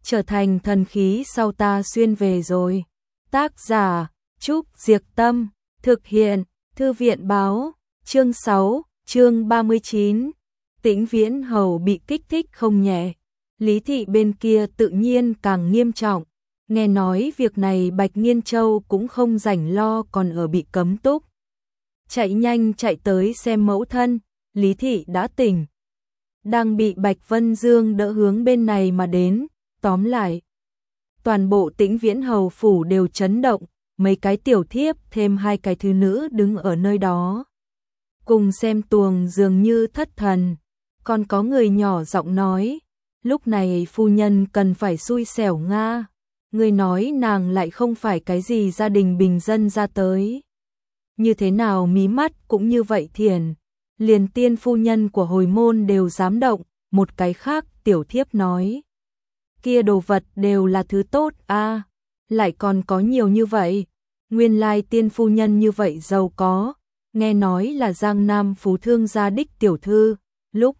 trở thành thần khí sau ta xuyên về rồi. Tác giả Trúc Diệc Tâm, thực hiện Thư viện Báo, chương 6, chương 39. Tĩnh Viễn Hầu bị kích thích không nhẹ. Lý thị bên kia tự nhiên càng nghiêm trọng. Nghe nói việc này Bạch Nghiên Châu cũng không rảnh lo, còn ở bị cấm túc. Chạy nhanh chạy tới xem mẫu thân, Lý thị đã tỉnh. Đang bị Bạch Vân Dương đỡ hướng bên này mà đến. Tóm lại, toàn bộ Tĩnh Viễn Hầu phủ đều chấn động, mấy cái tiểu thiếp thêm hai cái thư nữ đứng ở nơi đó. Cùng xem tuồng dường như thất thần, còn có người nhỏ giọng nói, lúc này phu nhân cần phải xui xẻo nga, người nói nàng lại không phải cái gì gia đình bình dân ra tới. Như thế nào mí mắt cũng như vậy thiền, liền tiên phu nhân của hồi môn đều dám động, một cái khác tiểu thiếp nói. Kia đồ vật đều là thứ tốt a, lại còn có nhiều như vậy, nguyên lai tiên phu nhân như vậy giàu có, nghe nói là Giang Nam phú thương gia đích tiểu thư, lúc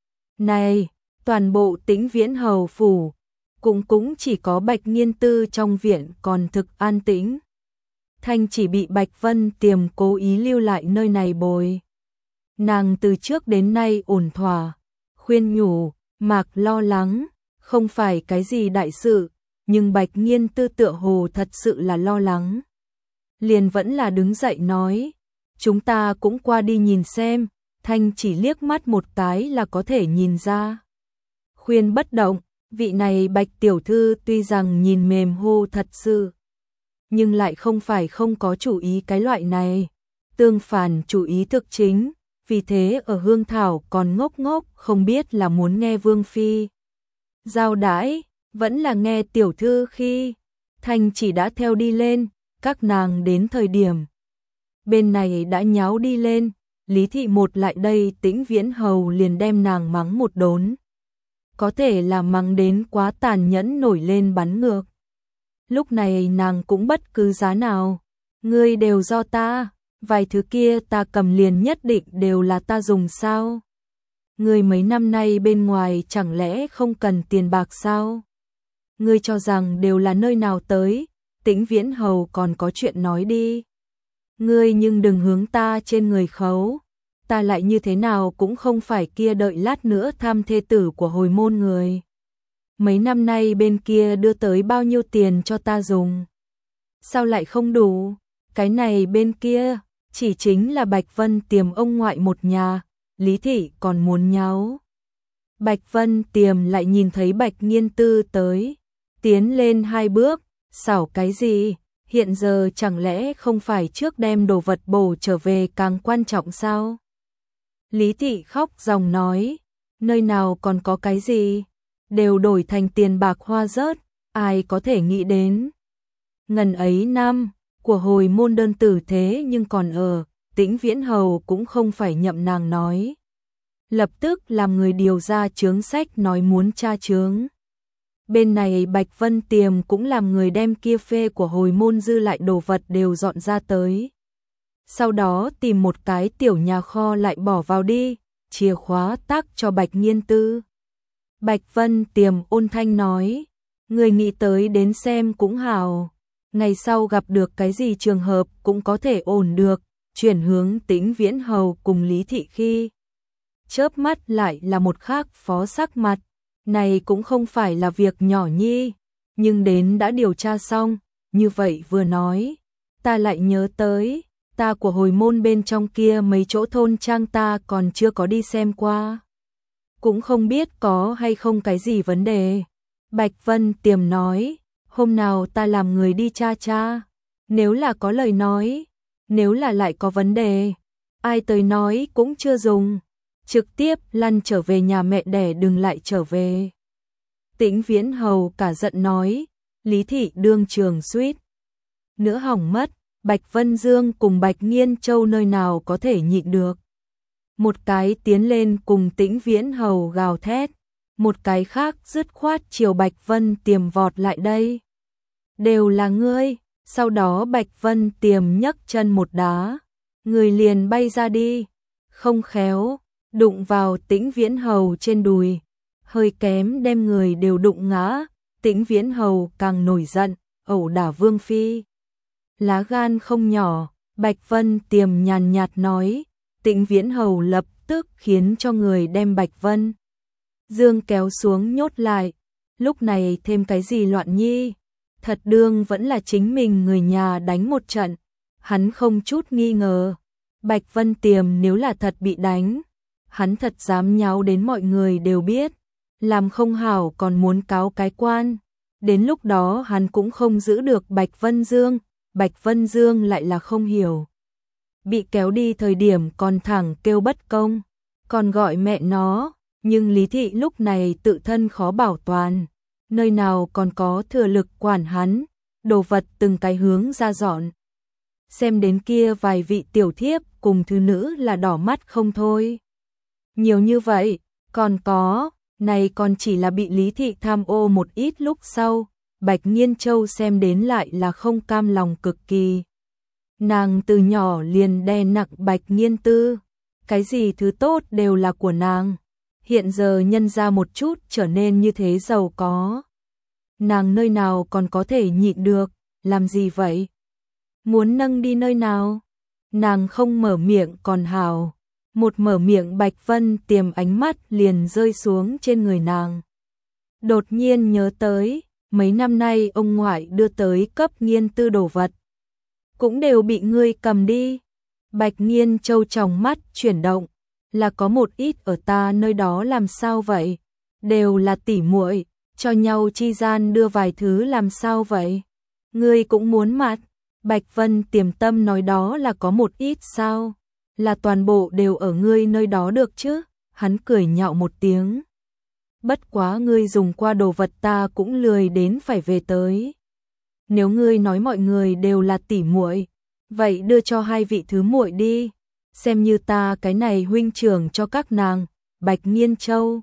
này, toàn bộ Tĩnh Viễn Hầu phủ, cũng chỉ có Bạch Nghiên Tư trong viện còn thực an tĩnh. Thanh chỉ bị Bạch Vân Tiềm cố ý lưu lại nơi này bồi. Nàng từ trước đến nay ổn thỏa, khuyên nhủ, mạc lo lắng, không phải cái gì đại sự, nhưng Bạch Nghiên Tư tựa hồ thật sự là lo lắng. Liền vẫn là đứng dậy nói, chúng ta cũng qua đi nhìn xem, Thanh chỉ liếc mắt một cái là có thể nhìn ra. Khuyên bất động, vị này Bạch tiểu thư tuy rằng nhìn mềm hô thật sự, nhưng lại không phải không có chủ ý cái loại này, tương phản chủ ý thực chính, vì thế ở Hương Thảo còn ngốc ngốc không biết là muốn nghe Vương Phi giao đãi, vẫn là nghe tiểu thư khi Thanh chỉ đã theo đi lên, các nàng đến thời điểm bên này đã nháo đi lên, Lý thị một lại đây Tĩnh Viễn Hầu liền đem nàng mắng một đốn. Có thể là mắng đến quá tàn nhẫn nổi lên bắn ngược. Lúc này nàng cũng bất cứ giá nào, ngươi đều do ta, vài thứ kia ta cầm liền nhất định đều là ta dùng sao? Ngươi mấy năm nay bên ngoài chẳng lẽ không cần tiền bạc sao? Ngươi cho rằng đều là nơi nào tới, Tĩnh Viễn Hầu còn có chuyện nói đi. Ngươi nhưng đừng hướng ta trên người khấu, ta lại như thế nào cũng không phải kia đợi lát nữa tham thê tử của hồi môn người. Mấy năm nay bên kia đưa tới bao nhiêu tiền cho ta dùng? Sao lại không đủ? Cái này bên kia, chỉ chính là Bạch Vân Tiềm ông ngoại một nhà, Lý thị còn muốn nháo. Bạch Vân Tiềm lại nhìn thấy Bạch Nghiên Tư tới, tiến lên hai bước, xảo cái gì? Hiện giờ chẳng lẽ không phải trước đem đồ vật bổ trở về càng quan trọng sao? Lý thị khóc ròng nói, nơi nào còn có cái gì? Đều đổi thành tiền bạc hoa rớt, ai có thể nghĩ đến. Ngần ấy năm, của hồi môn đơn tử thế nhưng còn ở, Tĩnh Viễn Hầu cũng không phải nhậm nàng nói. Lập tức làm người điều ra chướng sách nói muốn tra chướng. Bên này Bạch Vân Tiềm cũng làm người đem kia phê của hồi môn dư lại đồ vật đều dọn ra tới. Sau đó tìm một cái tiểu nhà kho lại bỏ vào đi, chìa khóa tác cho Bạch Nghiên Tư. Bạch Vân Tiềm ôn thanh nói, người nghĩ tới đến xem cũng hào, ngày sau gặp được cái gì trường hợp cũng có thể ổn được, chuyển hướng Tĩnh Viễn Hầu cùng Lý thị khi. Chớp mắt lại là một khác phó sắc mặt, này cũng không phải là việc nhỏ nhi, nhưng đến đã điều tra xong, như vậy vừa nói, ta lại nhớ tới, ta của hồi môn bên trong kia mấy chỗ thôn trang ta còn chưa có đi xem qua. Cũng không biết có hay không cái gì vấn đề. Bạch Vân Tiềm nói, hôm nào ta làm người đi tra, nếu là có lời nói, nếu là lại có vấn đề, ai tới nói cũng chưa dùng, trực tiếp lăn trở về nhà mẹ đẻ đừng lại trở về. Tĩnh Viễn Hầu cả giận nói, Lý thị đương trường suýt nữa hỏng mất, Bạch Vân Dương cùng Bạch Nghiên Châu nơi nào có thể nhịn được. Một cái tiến lên cùng Tĩnh Viễn Hầu gào thét, một cái khác dứt khoát chiều Bạch Vân Tiềm vọt lại đây. Đều là ngươi, sau đó Bạch Vân Tiềm nhấc chân một đá, người liền bay ra đi, không khéo, đụng vào Tĩnh Viễn Hầu trên đùi, hơi kém đem người đều đụng ngã, Tĩnh Viễn Hầu càng nổi giận, ẩu đả Vương phi. Lá gan không nhỏ, Bạch Vân Tiềm nhàn nhạt nói, Tĩnh Viễn Hầu lập tức khiến cho người đem Bạch Vân Dương kéo xuống nhốt lại. Lúc này thêm cái gì loạn nhi? Thật đương vẫn là chính mình người nhà đánh một trận. Hắn không chút nghi ngờ. Bạch Vân Tiềm nếu là thật bị đánh, hắn thật dám nháo đến mọi người đều biết. Làm không hảo còn muốn cáo cái quan. Đến lúc đó hắn cũng không giữ được Bạch Vân Dương. Bạch Vân Dương lại là không hiểu. Bị kéo đi thời điểm còn thẳng kêu bất công, còn gọi mẹ nó. Nhưng Lý Thị lúc này tự thân khó bảo toàn, nơi nào còn có thừa lực quản hắn, đồ vật từng cái hướng ra dọn. Xem đến kia vài vị tiểu thiếp cùng thứ nữ là đỏ mắt không thôi. Nhiều như vậy, còn có, này còn chỉ là bị Lý Thị tham ô một ít lúc sau, Bạch Nghiên Châu xem đến lại là không cam lòng cực kỳ. Nàng từ nhỏ liền đè nặng Bạch Nghiên Tư, cái gì thứ tốt đều là của nàng. Hiện giờ nhân ra một chút trở nên như thế giàu có. Nàng nơi nào còn có thể nhịn được, làm gì vậy? Muốn nâng đi nơi nào? Nàng không mở miệng còn hào. Một mở miệng Bạch Vân Tiềm ánh mắt liền rơi xuống trên người nàng. Đột nhiên nhớ tới, mấy năm nay ông ngoại đưa tới cấp Nghiên Tư đồ vật. Cũng đều bị ngươi cầm đi. Bạch Nghiên Châu tròng mắt chuyển động. Là có một ít ở ta nơi đó làm sao vậy? Đều là tỉ muội, cho nhau chi gian đưa vài thứ làm sao vậy? Ngươi cũng muốn mặt? Bạch Vân Tiềm tâm nói đó là có một ít sao? Là toàn bộ đều ở ngươi nơi đó được chứ? Hắn cười nhạo một tiếng. Bất quá ngươi dùng qua đồ vật ta cũng lười đến phải về tới. Nếu ngươi nói mọi người đều là tỉ muội, vậy đưa cho hai vị thứ muội đi. Xem như ta cái này huynh trưởng cho các nàng. Bạch Nghiên Châu.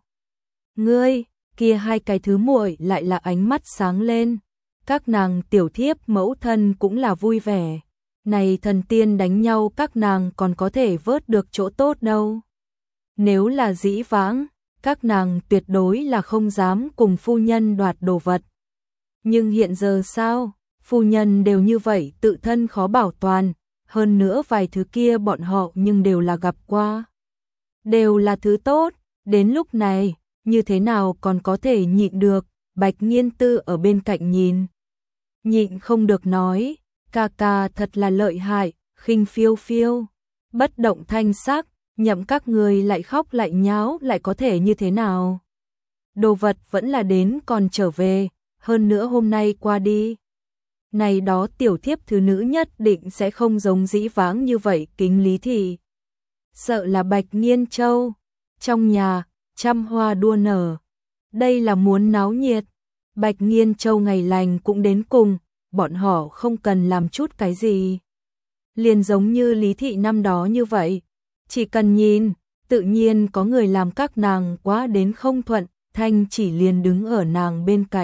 Ngươi, kia hai cái thứ muội lại là ánh mắt sáng lên. Các nàng tiểu thiếp mẫu thân cũng là vui vẻ. Này thần tiên đánh nhau các nàng còn có thể vớt được chỗ tốt đâu. Nếu là dĩ vãng, các nàng tuyệt đối là không dám cùng phu nhân đoạt đồ vật. Nhưng hiện giờ sao? Phu nhân đều như vậy tự thân khó bảo toàn. Hơn nữa vài thứ kia bọn họ nhưng đều là gặp qua. Đều là thứ tốt, đến lúc này, như thế nào còn có thể nhịn được, Bạch Nghiên Tư ở bên cạnh nhìn. Nhịn không được nói, ca ca thật là lợi hại, khinh phiêu phiêu, bất động thanh sắc, nhậm các người lại khóc lại nháo lại có thể như thế nào. Đồ vật vẫn là đến còn trở về, hơn nữa hôm nay qua đi. Này đó tiểu thiếp thứ nữ nhất định sẽ không giống dĩ vãng như vậy kính Lý Thị. Sợ là Bạch Nghiên Châu, trong nhà, trăm hoa đua nở. Đây là muốn náo nhiệt. Bạch Nghiên Châu ngày lành cũng đến cùng, bọn họ không cần làm chút cái gì. Liền giống như Lý Thị năm đó như vậy. Chỉ cần nhìn, tự nhiên có người làm các nàng quá đến không thuận, Thanh chỉ liền đứng ở nàng bên cạnh.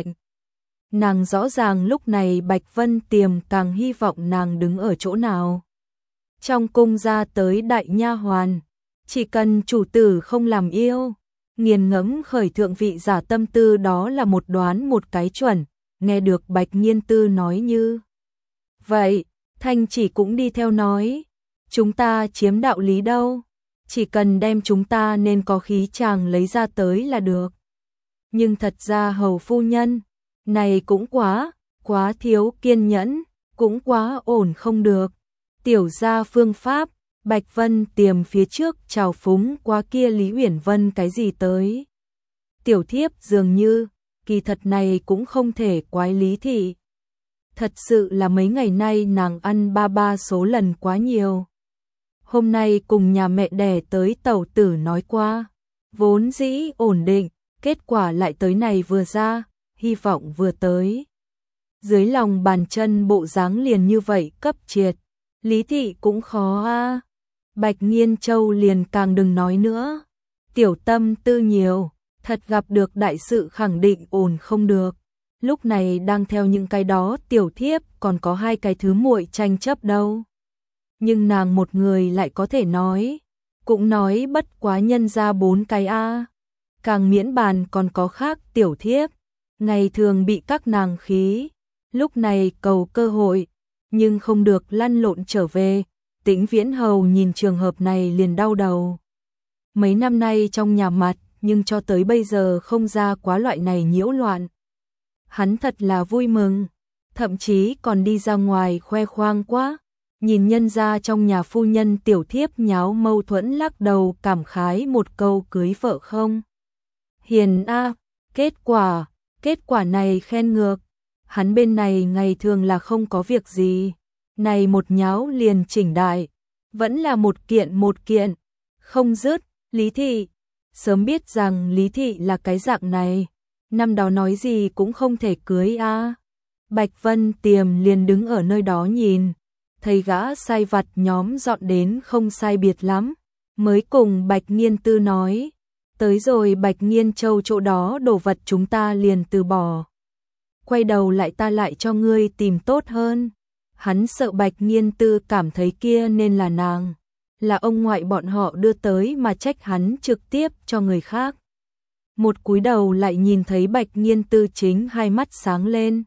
Nàng rõ ràng lúc này Bạch Vân Tiềm càng hy vọng nàng đứng ở chỗ nào. Trong cung ra tới đại nha hoàn, chỉ cần chủ tử không làm yêu, nghiền ngẫm khởi thượng vị giả tâm tư đó là một đoán một cái chuẩn, nghe được Bạch Nghiên Tư nói như. Vậy, Thanh chỉ cũng đi theo nói, chúng ta chiếm đạo lý đâu, chỉ cần đem chúng ta nên có khí chàng lấy ra tới là được. Nhưng thật ra hầu phu nhân, này cũng quá thiếu kiên nhẫn, cũng quá ổn không được. Tiểu gia phương pháp, Bạch Vân Tiềm phía trước chào phúng quá kia Lý Uyển Vân cái gì tới. Tiểu thiếp dường như, kỳ thật này cũng không thể quái Lý Thị. Thật sự là mấy ngày nay nàng ăn ba số lần quá nhiều. Hôm nay cùng nhà mẹ đẻ tới tẩu tử nói qua, vốn dĩ ổn định, kết quả lại tới này vừa ra, hy vọng vừa tới. Dưới lòng bàn chân bộ dáng liền như vậy cấp triệt, Lý Thị cũng khó a. Bạch Nghiên Châu liền càng đừng nói nữa. Tiểu tâm tư nhiều, thật gặp được đại sự khẳng định ổn không được. Lúc này đang theo những cái đó tiểu thiếp còn có hai cái thứ muội tranh chấp đâu. Nhưng nàng một người lại có thể nói, cũng nói bất quá nhân ra 4 cái a. Càng miễn bàn còn có khác tiểu thiếp. ngày thường bị các nàng khí, lúc này cầu cơ hội, nhưng không được lăn lộn trở về. Tĩnh Viễn Hầu nhìn trường hợp này liền đau đầu. Mấy năm nay trong nhà mặt, nhưng cho tới bây giờ không ra quá loại này nhiễu loạn. Hắn thật là vui mừng, thậm chí còn đi ra ngoài khoe khoang quá. Nhìn nhân gia trong nhà phu nhân tiểu thiếp nháo mâu thuẫn lắc đầu cảm khái một câu cưới vợ không hiền a. Kết quả này khen ngược. Hắn bên này ngày thường là không có việc gì, này một nháo liền chỉnh đại, vẫn là một kiện, không dứt. Lý Thị, sớm biết rằng Lý Thị là cái dạng này, năm đó nói gì cũng không thể cưới a. Bạch Vân Tiềm liền đứng ở nơi đó nhìn, thấy gã sai vặt nhóm dọn đến không sai biệt lắm, mới cùng Bạch Nghiên Tư nói, tới rồi Bạch Nghiên Châu chỗ đó đồ vật chúng ta liền từ bỏ. Quay đầu lại ta lại cho ngươi tìm tốt hơn. Hắn sợ Bạch Nghiên Tư cảm thấy kia nên là nàng, là ông ngoại bọn họ đưa tới mà trách hắn trực tiếp cho người khác. Một cúi đầu lại nhìn thấy Bạch Nghiên Tư chính hai mắt sáng lên.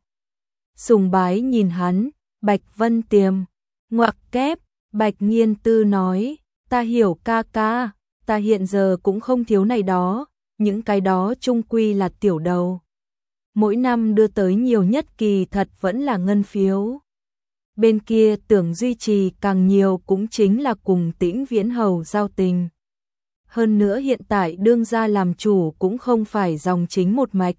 Sùng bái nhìn hắn, Bạch Vân Tiềm, ngoặc kép, Bạch Nghiên Tư nói, ta hiểu ca ca, ta hiện giờ cũng không thiếu này đó, những cái đó chung quy là tiểu đầu. Mỗi năm đưa tới nhiều nhất kỳ thật vẫn là ngân phiếu. Bên kia tưởng duy trì càng nhiều cũng chính là cùng Tĩnh Viễn Hầu giao tình. Hơn nữa hiện tại đương gia làm chủ cũng không phải dòng chính một mạch,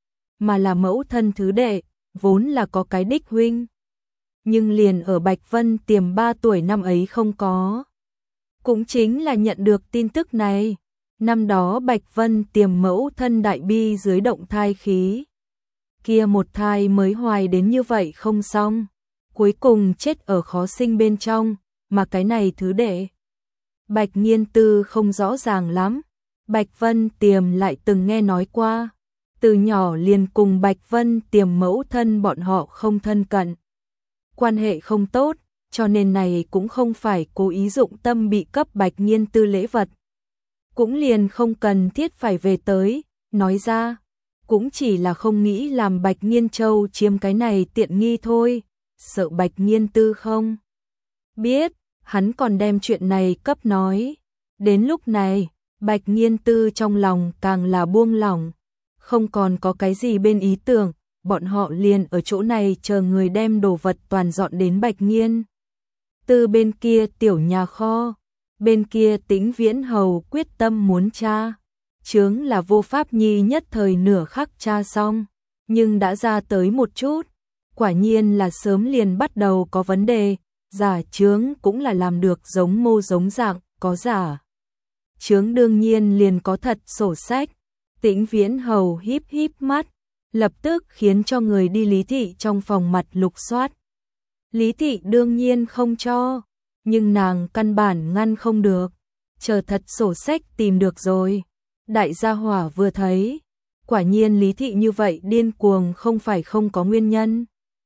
mà là mẫu thân thứ đệ, vốn là có cái đích huynh. Nhưng liền ở Bạch Vân Tiềm 3 tuổi năm ấy không có. Cũng chính là nhận được tin tức này, năm đó Bạch Vân Tiềm mẫu thân đại bi dưới động thai khí. Kia một thai mới hoài đến như vậy không xong, cuối cùng chết ở khó sinh bên trong, mà cái này thứ đệ. Bạch Nghiên Tư không rõ ràng lắm, Bạch Vân Tiềm lại từng nghe nói qua, từ nhỏ liền cùng Bạch Vân Tiềm mẫu thân bọn họ không thân cận. Quan hệ không tốt, cho nên này cũng không phải cố ý dụng tâm bị cấp Bạch Nghiên Tư lễ vật. Cũng liền không cần thiết phải về tới, nói ra, cũng chỉ là không nghĩ làm Bạch Nghiên Châu chiếm cái này tiện nghi thôi, sợ Bạch Nghiên Tư không biết, hắn còn đem chuyện này cấp nói. Đến lúc này, Bạch Nghiên Tư trong lòng càng là buông lỏng, không còn có cái gì bên ý tưởng, bọn họ liền ở chỗ này chờ người đem đồ vật toàn dọn đến Bạch Nghiên Tư bên kia tiểu nhà kho, bên kia Tĩnh Viễn Hầu quyết tâm muốn tra. Chướng là vô pháp nhi nhất thời nửa khắc tra xong, nhưng đã ra tới một chút, quả nhiên là sớm liền bắt đầu có vấn đề, giả chướng cũng là làm được giống mô giống dạng, có giả chướng đương nhiên liền có thật sổ sách. Tĩnh Viễn Hầu híp híp mắt, lập tức khiến cho người đi Lý Thị trong phòng mặt lục soát. Lý Thị đương nhiên không cho, nhưng nàng căn bản ngăn không được, chờ thật sổ sách tìm được rồi. Đại gia hỏa vừa thấy, quả nhiên Lý Thị như vậy điên cuồng không phải không có nguyên nhân.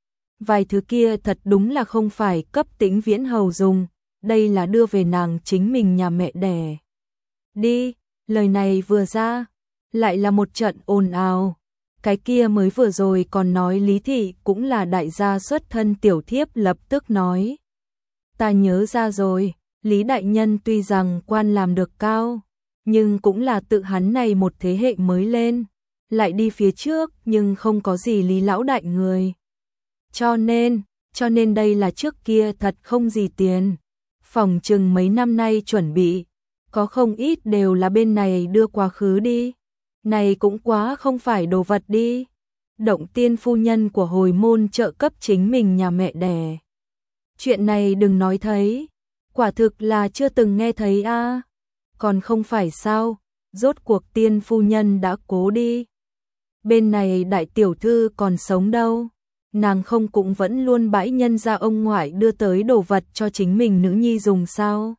Vài thứ kia thật đúng là không phải cấp Tĩnh Viễn Hầu dùng, đây là đưa về nàng chính mình nhà mẹ đẻ. Đi, lời này vừa ra, lại là một trận ồn ào. Cái kia mới vừa rồi còn nói Lý Thị cũng là đại gia xuất thân tiểu thiếp lập tức nói. Ta nhớ ra rồi, Lý Đại Nhân tuy rằng quan làm được cao, nhưng cũng là tự hắn này một thế hệ mới lên, lại đi phía trước nhưng không có gì Lý lão đại người. Cho nên đây là trước kia thật không gì tiền, phòng chừng mấy năm nay chuẩn bị, có không ít đều là bên này đưa quá khứ đi. Này cũng quá không phải đồ vật đi. Động Tiên phu nhân của hồi môn trợ cấp chính mình nhà mẹ đẻ. Chuyện này đừng nói thấy, quả thực là chưa từng nghe thấy a. Còn không phải sao, rốt cuộc Tiên phu nhân đã cố đi. Bên này đại tiểu thư còn sống đâu, nàng không cũng vẫn luôn bãi nhân ra ông ngoại đưa tới đồ vật cho chính mình nữ nhi dùng sao.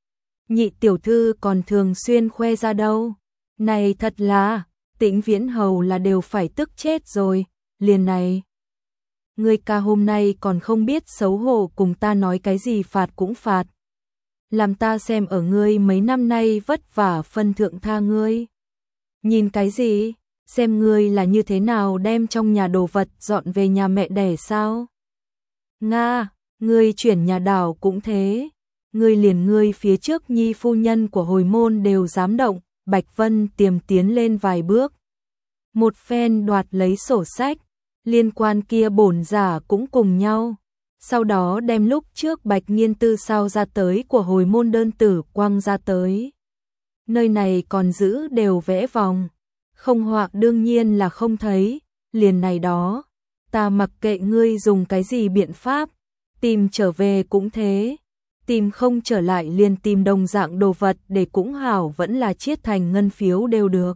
Nhị tiểu thư còn thường xuyên khoe ra đâu. Này thật là, Tĩnh Viễn Hầu là đều phải tức chết rồi, liền này. Ngươi ca hôm nay còn không biết xấu hổ cùng ta nói cái gì phạt cũng phạt. Làm ta xem ở ngươi mấy năm nay vất vả phân thượng tha ngươi. Nhìn cái gì, xem ngươi là như thế nào đem trong nhà đồ vật dọn về nhà mẹ đẻ sao? Nga, ngươi chuyển nhà đảo cũng thế, ngươi liền ngươi phía trước nhi phu nhân của hồi môn đều dám động. Bạch Vân Tiềm tiến lên vài bước, một phen đoạt lấy sổ sách, liên quan kia bổn giả cũng cùng nhau. Sau đó đem lúc trước Bạch Nghiên Tư sao ra tới của hồi môn đơn tử quăng ra tới. Nơi này còn giữ đều vẽ vòng, không họa đương nhiên là không thấy, liền này đó, ta mặc kệ ngươi dùng cái gì biện pháp, tìm trở về cũng thế, tìm không trở lại liền tìm đồng dạng đồ vật để cũng hảo, vẫn là chiết thành ngân phiếu đều được.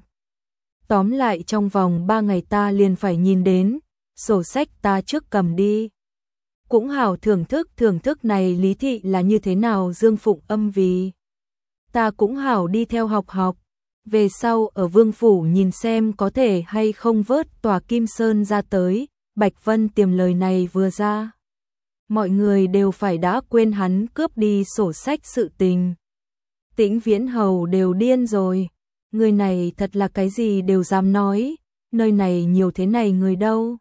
Tóm lại trong vòng 3 ngày ta liền phải nhìn đến, sổ sách ta trước cầm đi. Cũng hảo thưởng thức này Lý thị là như thế nào dương phụng âm vì. Ta cũng hảo đi theo học học, về sau ở Vương phủ nhìn xem có thể hay không vớt tòa Kim Sơn ra tới. Bạch Vân Tiềm lời này vừa ra, mọi người đều phải đã quên hắn cướp đi sổ sách sự tình. Tĩnh Viễn Hầu đều điên rồi, người này thật là cái gì đều dám nói, nơi này nhiều thế này người đâu.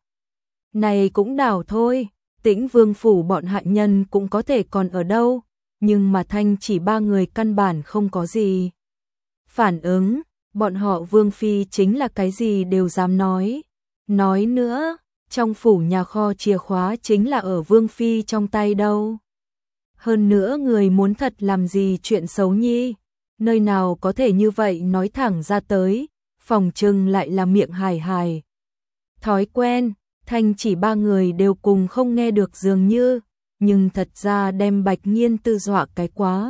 Này cũng đảo thôi, Tĩnh Vương phủ bọn hạ nhân cũng có thể còn ở đâu, nhưng mà thanh chỉ 3 người căn bản không có gì phản ứng, bọn họ Vương phi chính là cái gì đều dám nói. Nói nữa, trong phủ nhà kho chìa khóa chính là ở Vương phi trong tay đâu. Hơn nữa người muốn thật làm gì chuyện xấu nhi, nơi nào có thể như vậy nói thẳng ra tới, phòng trừng lại là miệng hài hài. Thói quen, thanh chỉ 3 người đều cùng không nghe được dường như, nhưng thật ra đem Bạch Nghiên Tư dọa cái quá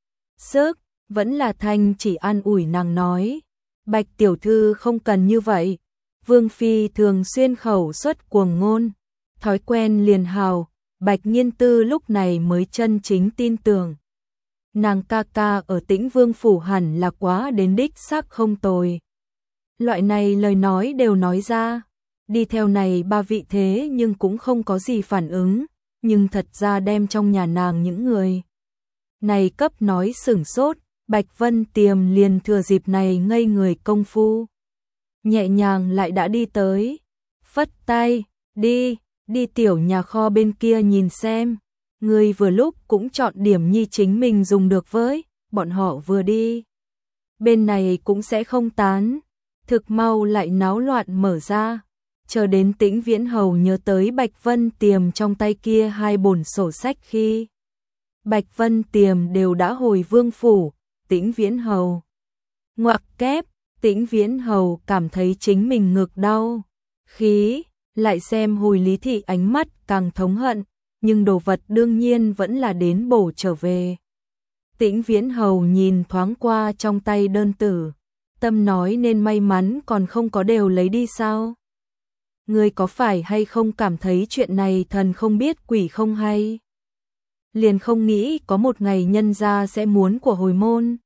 sức, vẫn là thanh chỉ an ủi nàng nói, Bạch tiểu thư không cần như vậy, Vương phi thường xuyên khẩu xuất cuồng ngôn, thói quen liền hào. Bạch Nghiên Tư lúc này mới chân chính tin tưởng. Nàng ca ca ở Tĩnh Vương phủ hẳn là quá đến đích xác không tồi. Loại này lời nói đều nói ra, đi theo này 3 vị thế nhưng cũng không có gì phản ứng, nhưng thật ra đem trong nhà nàng những người này cấp nói sửng sốt. Bạch Vân Tiềm liền thừa dịp này ngây người công phu, nhẹ nhàng lại đã đi tới, phất tay, đi tiểu nhà kho bên kia nhìn xem, người vừa lúc cũng chọn điểm nhi chính mình dùng được với, bọn họ vừa đi. Bên này cũng sẽ không tán, thực mau lại náo loạn mở ra, chờ đến Tĩnh Viễn Hầu nhớ tới Bạch Vân Tiềm trong tay kia 2 bổn sổ sách khi. Bạch Vân Tiềm đều đã hồi Vương phủ, Tĩnh Viễn Hầu. Ngoặc kép, Tĩnh Viễn Hầu cảm thấy chính mình ngực đau, khí. Lại xem hồi Lý thị ánh mắt càng thống hận, nhưng đồ vật đương nhiên vẫn là đến bổ trở về. Tĩnh Viễn Hầu nhìn thoáng qua trong tay đơn tử, tâm nói nên may mắn còn không có đều lấy đi sao. Ngươi có phải hay không cảm thấy chuyện này thần không biết quỷ không hay? Liền không nghĩ có một ngày nhân gia sẽ muốn của hồi môn.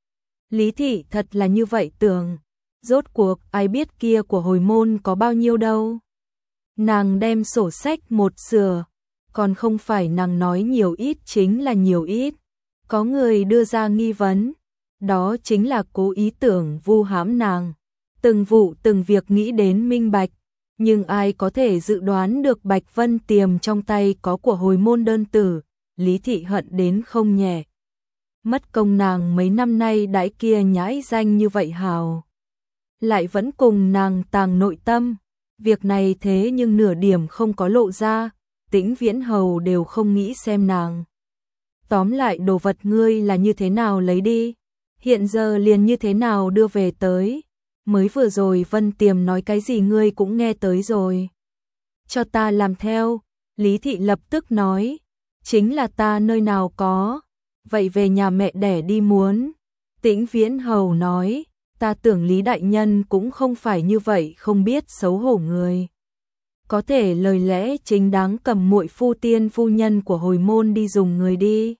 Lý thị thật là như vậy tưởng, rốt cuộc ai biết kia của hồi môn có bao nhiêu đâu. Nàng đem sổ sách một sửa, còn không phải nàng nói nhiều ít chính là nhiều ít. Có người đưa ra nghi vấn, đó chính là cố ý tưởng vu hãm nàng. Từng vụ từng việc nghĩ đến minh bạch, nhưng ai có thể dự đoán được Bạch Vân Tiềm trong tay có của hồi môn đơn tử, Lý thị hận đến không nhẹ. Mất công nàng mấy năm nay đãi kia nhãi danh như vậy hào, lại vẫn cùng nàng tàng nội tâm. Việc này thế nhưng nửa điểm không có lộ ra, Tĩnh Viễn Hầu đều không nghĩ xem nàng. Tóm lại đồ vật ngươi là như thế nào lấy đi, hiện giờ liền như thế nào đưa về tới. Mới vừa rồi Vân Tiềm nói cái gì ngươi cũng nghe tới rồi. Cho ta làm theo, Lý thị lập tức nói, chính là ta nơi nào có, vậy về nhà mẹ đẻ đi muốn. Tĩnh Viễn Hầu nói, ta tưởng Lý đại nhân cũng không phải như vậy không biết xấu hổ người. Có thể lời lẽ chính đáng cầm muội phu tiên phu nhân của hồi môn đi dùng người đi.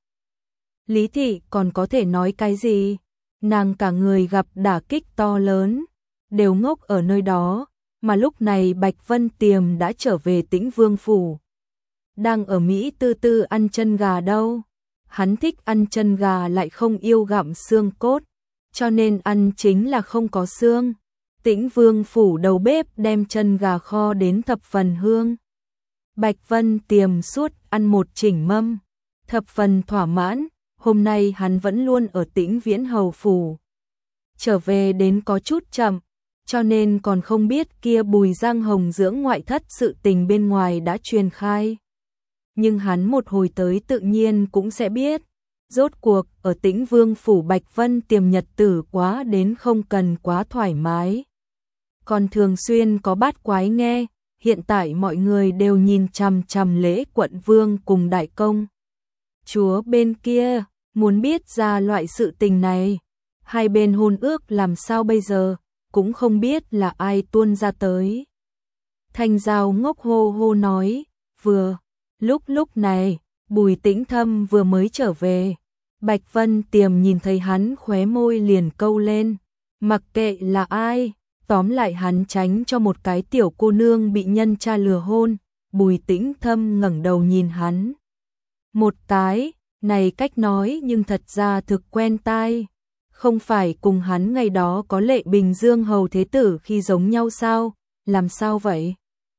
Lý thị còn có thể nói cái gì? Nàng cả người gặp đả kích to lớn, đều ngốc ở nơi đó, mà lúc này Bạch Vân Tiềm đã trở về Tĩnh Vương phủ. Đang ở Mỹ tư tư ăn chân gà đâu. Hắn thích ăn chân gà lại không yêu gặm xương cốt, cho nên ăn chính là không có xương. Tĩnh Vương phủ đầu bếp đem chân gà kho đến thập phần hương. Bạch Vân Tiềm suốt ăn một chỉnh mâm, thập phần thỏa mãn, hôm nay hắn vẫn luôn ở Tĩnh Viễn Hầu phủ. Trở về đến có chút chậm, cho nên còn không biết kia Bùi Giang Hồng dưỡng ngoại thất sự tình bên ngoài đã truyền khai. Nhưng hắn một hồi tới tự nhiên cũng sẽ biết, rốt cuộc ở Tĩnh Vương phủ Bạch Vân Tiềm nhật tử quá đến không cần quá thoải mái. Còn thường xuyên có bát quái nghe, hiện tại mọi người đều nhìn chằm chằm Lễ Quận Vương cùng đại công chúa bên kia, muốn biết ra loại sự tình này, hai bên hôn ước làm sao bây giờ, cũng không biết là ai tuôn ra tới. Thanh Giao ngốc hô hô nói, lúc này, Bùi Tĩnh Thâm vừa mới trở về, Bạch Vân Tiềm nhìn thấy hắn khóe môi liền câu lên, mặc kệ là ai, tóm lại hắn tránh cho một cái tiểu cô nương bị nhân cha lừa hôn. Bùi Tĩnh Thâm ngẩng đầu nhìn hắn một cái, này cách nói nhưng thật ra thực quen tai, không phải cùng hắn ngày đó có Lệ Bình Dương hầu thế tử khi giống nhau sao, làm sao vậy?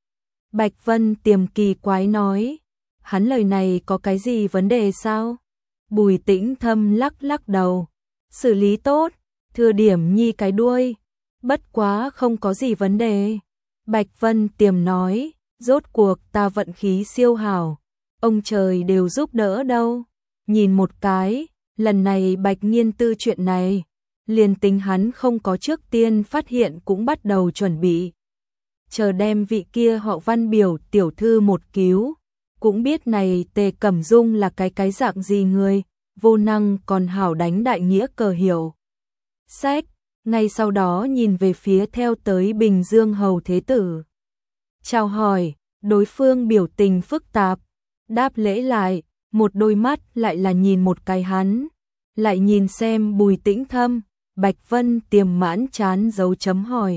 Bạch Vân Tiềm kỳ quái nói, hắn lời này có cái gì vấn đề sao? Bùi Tĩnh Thâm lắc lắc đầu, xử lý tốt, thừa điểm nhi cái đuôi, bất quá không có gì vấn đề. Bạch Vân Tiềm nói, rốt cuộc ta vận khí siêu hảo, ông trời đều giúp đỡ đâu. Nhìn một cái, lần này Bạch Nghiên Tư chuyện này, liền tính hắn không có trước tiên phát hiện cũng bắt đầu chuẩn bị. Chờ đem vị kia họ Văn biểu tiểu thư một cứu, cũng biết này Tề Cẩm Dung là cái dạng gì người, vô năng còn hảo đánh đại nghĩa cờ hiểu. Sách, ngay sau đó nhìn về phía theo tới Bình Dương hầu thế tử. Chào hỏi, đối phương biểu tình phức tạp, đáp lễ lại, một đôi mắt lại là nhìn một cái hắn, lại nhìn xem Bùi Tĩnh Thâm, Bạch Vân Tiềm mãn chán dấu chấm hỏi.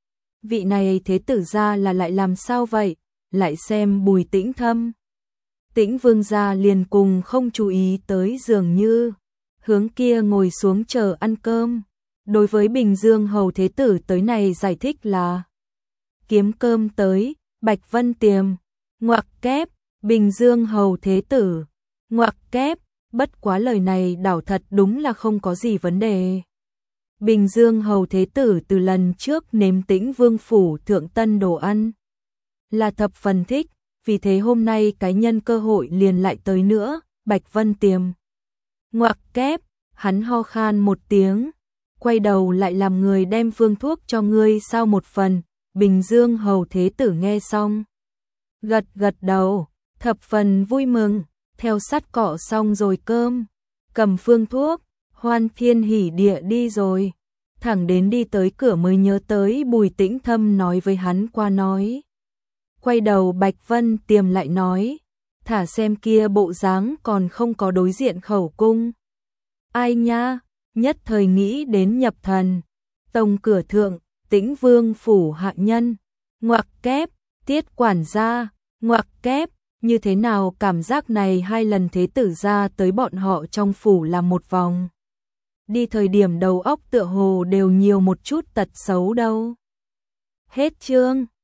Vị này thế tử gia là lại làm sao vậy, lại xem Bùi Tĩnh Thâm. Tĩnh Vương gia liền cùng không chú ý tới dường như, hướng kia ngồi xuống chờ ăn cơm. Đối với Bình Dương hầu thế tử tới này giải thích là kiếm cơm tới, Bạch Vân Tiềm, ngoặc kép, Bình Dương hầu thế tử, ngoặc kép, bất quá lời này đảo thật đúng là không có gì vấn đề. Bình Dương hầu thế tử từ lần trước nếm Tĩnh Vương phủ thượng tân đồ ăn, là thập phần thích, vì thế hôm nay cái nhân cơ hội liền lại tới nữa. Bạch Vân Tiềm, ngoặc kép, hắn ho khan một tiếng, quay đầu lại làm người đem phương thuốc cho ngươi sao một phần. Bình Dương hầu thế tử nghe xong, gật đầu, thập phần vui mừng, theo sát cọ xong rồi cơm, cầm phương thuốc, hoan thiên hỉ địa đi rồi, thẳng đến đi tới cửa mới nhớ tới Bùi Tĩnh Thâm nói với hắn qua nói. Quay đầu Bạch Vân Tiềm lại nói, thả xem kia bộ dáng còn không có đối diện khẩu cung. Ai nha, nhất thời nghĩ đến Nhập Thần, tông cửa thượng, Tĩnh Vương phủ hạ nhân, ngoặc kép, Tiết quản gia, ngoặc kép, như thế nào cảm giác này hai lần thế tử ra tới bọn họ trong phủ làm một vòng. Đi thời điểm đầu óc tựa hồ đều nhiều một chút tật xấu đâu. Hết chương.